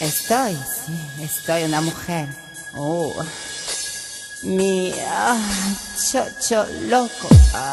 Estoy una mujer. Oh, mi chocho loco.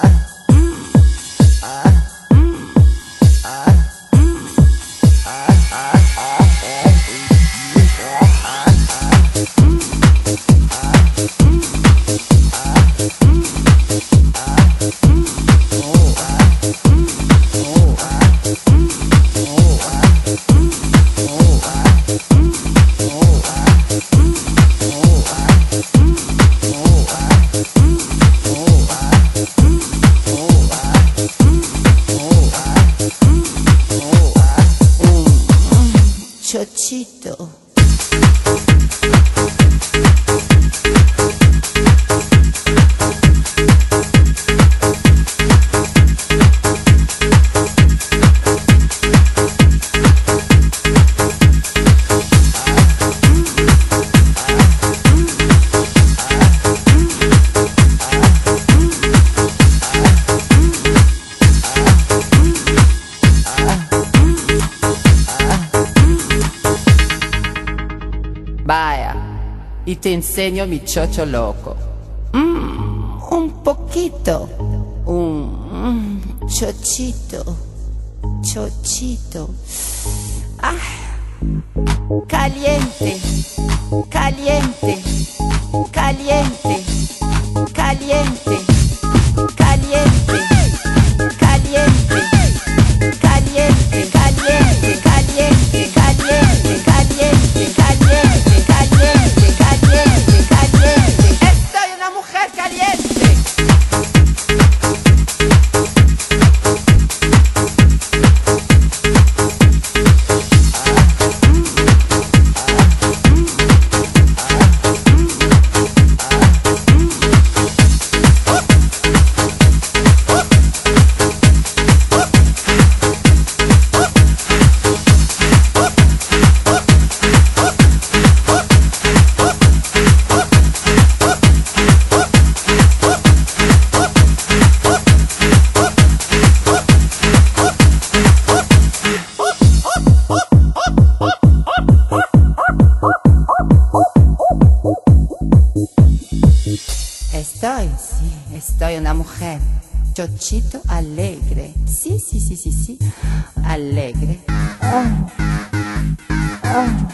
Chochito. Vaya, y te enseño mi chocho loco. Un poquito. Un chochito. Chochito. Caliente. Caliente. Caliente. Caliente. Caliente. Caliente. Caliente. Caliente. Caliente. Caliente. Caliente. Caliente. Caliente, caliente, caliente. Estoy una mujer caliente. Estoy una mujer, chochito alegre, sí, alegre.